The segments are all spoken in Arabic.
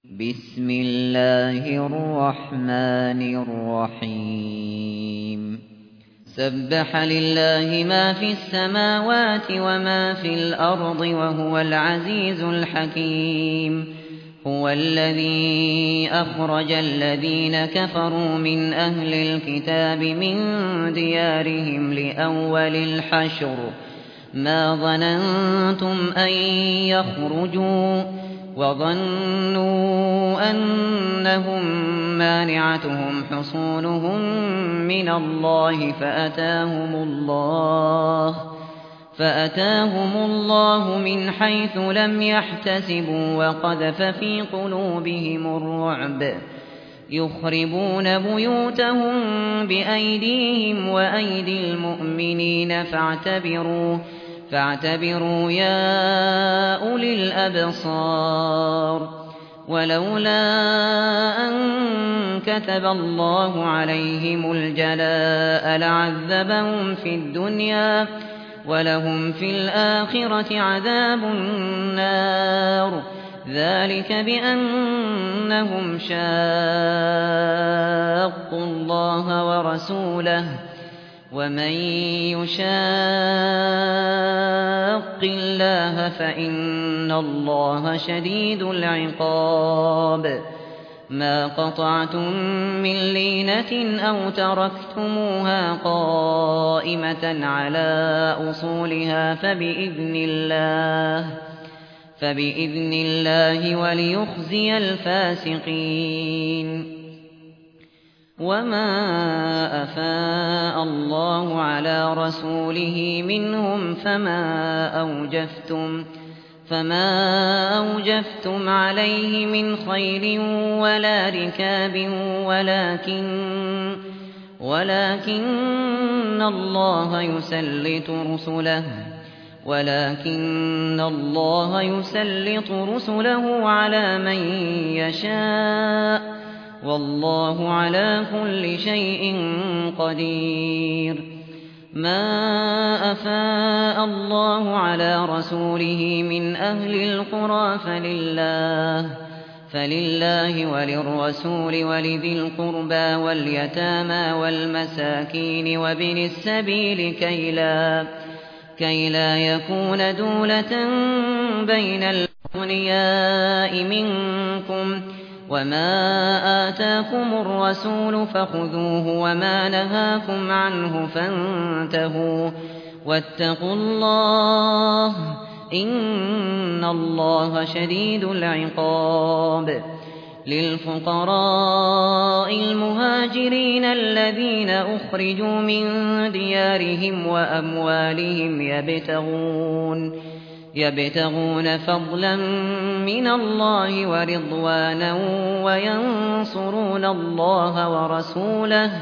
بسم الله الرحمن الرحيم سبح لله ما في السماوات وما في الأرض وهو العزيز الحكيم هو الذي أخرج الذين كفروا من أهل الكتاب من ديارهم لأول الحشر ما ظننتم أن يخرجوا وظنوا أنهم مانعتهم حصونهم من الله فأتاهم الله من حيث لم يحتسبوا وقذف في قلوبهم الرعب يخربون بيوتهم بأيديهم وأيدي المؤمنين فاعتبروا يا أولي الأبصار ولولا أن كتب الله عليهم الجلاء لعذبهم في الدنيا ولهم في الآخرة عذاب النار ذلك بأنهم شاقوا الله ورسوله ومن يشاق الله فإن الله شديد العقاب ما قطعتم من لينة أو تركتموها قائمة على أصولها فبإذن الله وليخزي الفاسقين وما أفاء الله على رسوله منهم فما أوجفتم عليه من خيل ولا ركاب ولكن الله يسلط رسله على من يشاء والله على كل شيء قدير ما أفاء الله على رسوله من أهل القرى فلله وللرسول ولذي القربى واليتامى والمساكين وابن السبيل كي لا يكون دولة بين الأغنياء منكم وما آتاكم الرسول فخذوه وما نهاكم عنه فانتهوا واتقوا الله إن الله شديد العقاب للفقراء المهاجرين الذين أخرجوا من ديارهم وأموالهم يبتغون فضلا من الله ورضوانا وينصرون الله ورسوله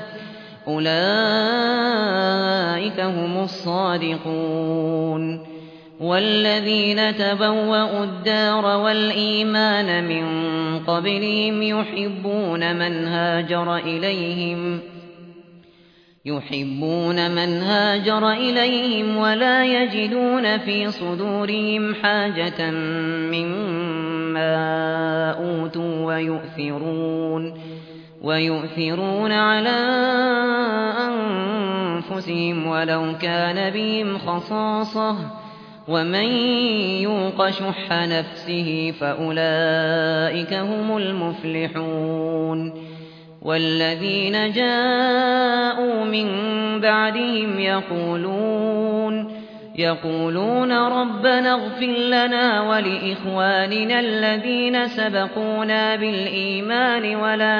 أولئك هم الصادقون والذين تبوأوا الدار والإيمان من قبلهم يحبون من هاجر إليهم ولا يجدون في صدورهم حاجة مما أوتوا ويؤثرون على أنفسهم ولو كان بهم خصاصة ومن يوق شح نفسه فأولئك هم المفلحون والذين جاءوا من بعدهم يقولون ربنا اغفر لنا ولإخواننا الذين سبقونا بالإيمان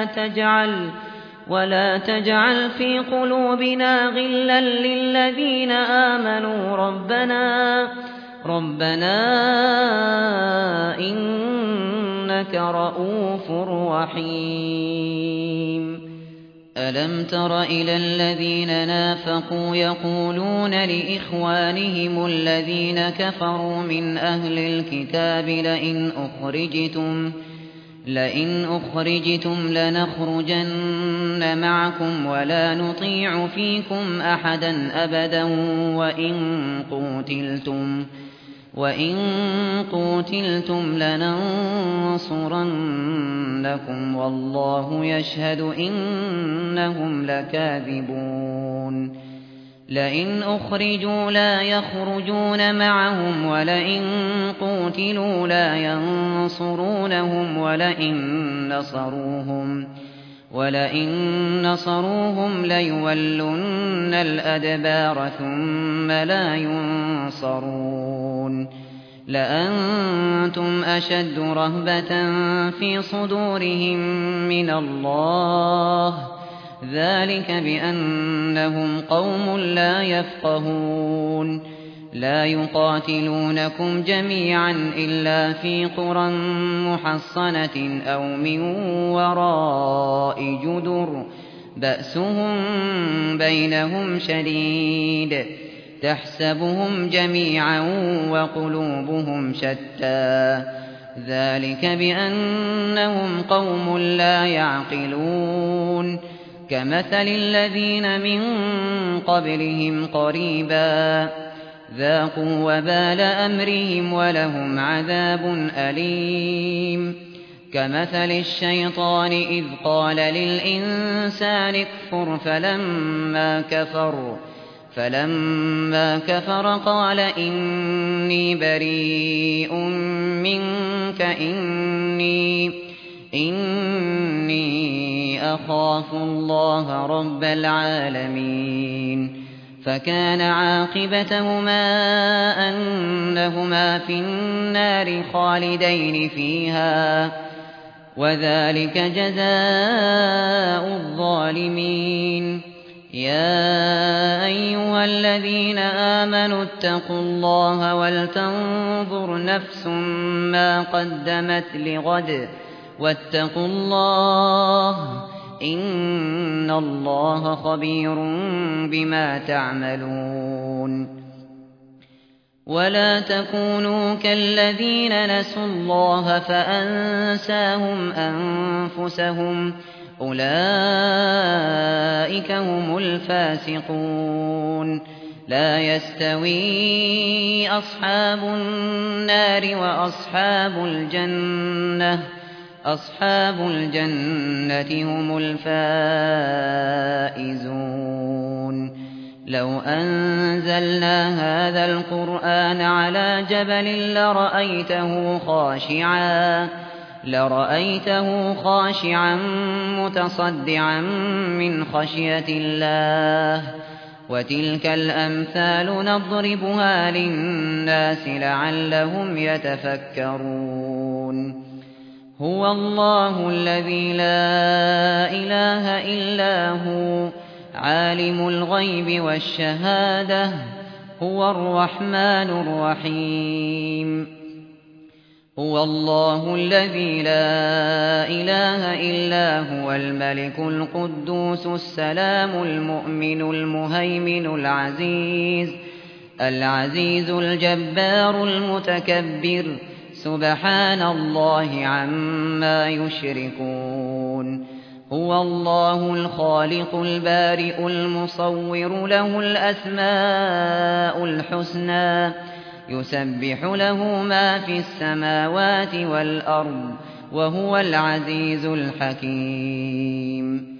ولا تجعل في قلوبنا غلا للذين آمنوا ربنا إنك رؤوف رحيم ألم تر إلى الذين نافقوا يقولون لإخوانهم الذين كفروا من أهل الكتاب لئن أخرجتم لنخرجن معكم ولا نطيع فيكم أحدا أبدا وإن قوتلتم لننصرنكم لَيَحْبَطَنَّكُمْ وَاللَّهُ يَشْهَدُ إِنَّهُمْ لَكَاذِبُونَ لئن أخرجوا لا يخرجون معهم ولئن قوتلوا لا ينصرونهم ولئن نصروهم ليولن الأدبار ثم لا ينصرون لأنتم أشد رهبة في صدورهم من الله ذلك بأنهم قوم لا يفقهون لا يقاتلونكم جميعا إلا في قرى محصنة أو من وراء جدر بأسهم بينهم شديد تحسبهم جميعا وقلوبهم شتى ذلك بأنهم قوم لا يعقلون كمثل الذين من قبلهم قريبا ذاقوا وبال أمرهم ولهم عذاب أليم كمثل الشيطان إذ قال للإنسان اكفر فلما كفر قال إني بريء منك إني أخاف الله رب العالمين فكان عاقبتهما أنهما في النار خالدين فيها وذلك جزاء الظالمين يا أيها الذين آمنوا اتقوا الله ولتنظر نفس ما قدمت لغد واتقوا الله إن الله خبير بما تعملون ولا تكونوا كالذين نسوا الله فأنساهم أنفسهم أولئك هم الفاسقون لا يستوي أصحاب النار وأصحاب الجنة هم الفائزون لو أنزلنا هذا القرآن على جبل لرأيته خاشعا متصدعا من خشية الله وتلك الأمثال نضربها للناس لعلهم يتفكرون هو الله الذي لا إله إلا هو عالم الغيب والشهادة هو الرحمن الرحيم هو الله الذي لا إله إلا هو الملك القدوس السلام المؤمن المهيمن العزيز الجبار المتكبر سبحان الله عما يشركون هو الله الخالق البارئ المصور له الأسماء الحسنى يسبح له ما في السماوات والأرض وهو العزيز الحكيم